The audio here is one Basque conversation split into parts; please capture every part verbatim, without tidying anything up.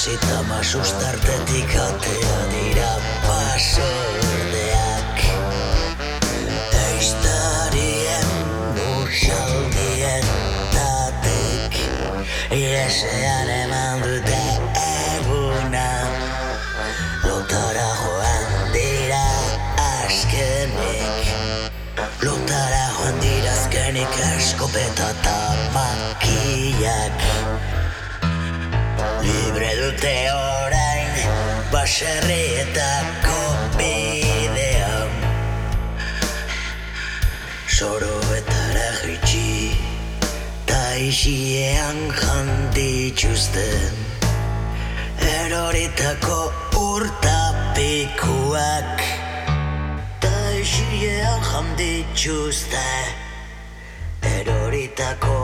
Zitama sustartetik atea dira basordeak. Eiztarien musaldien tatik Iesean eman dute eguna. Lotara joan dira azkenik Lotara joan dira azkenik eskopeta eta makillak. Libre dute orain baserrietako bidea. Soroetara jaitsi ta isiean jandituzten eroritako urtapikuak. Ta isiean jandituzte eroritako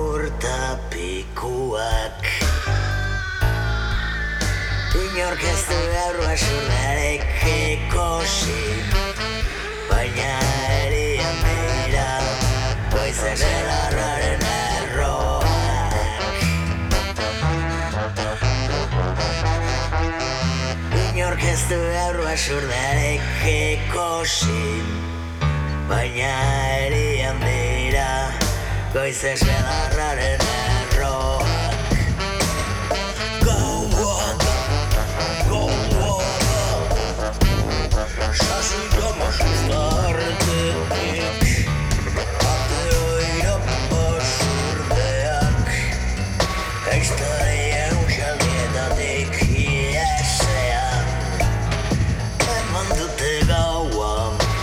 urtapikuak. Inork ez du errua surdarek ikusi, baina erian dira goizen elarraren erroak. Inork ez du errua surdarek ikusi, baina erian dira goizen elarraren erroak. Zitama sustartetik ateo dira basordeak. Eiztarien usaldietatik iesean eman dute gaua.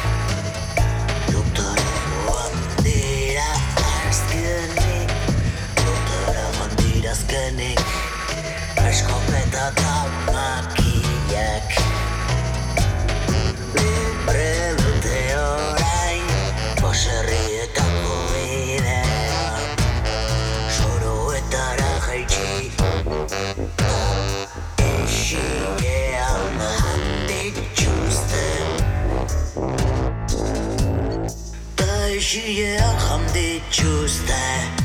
Lotara joan dira azkenik Lotara joan dira azkenik eskopeta eta makillak. Libre dute orain baserrietako bidea. Soroetara jaitsi isiean jandituzten Ta isiean jandituzten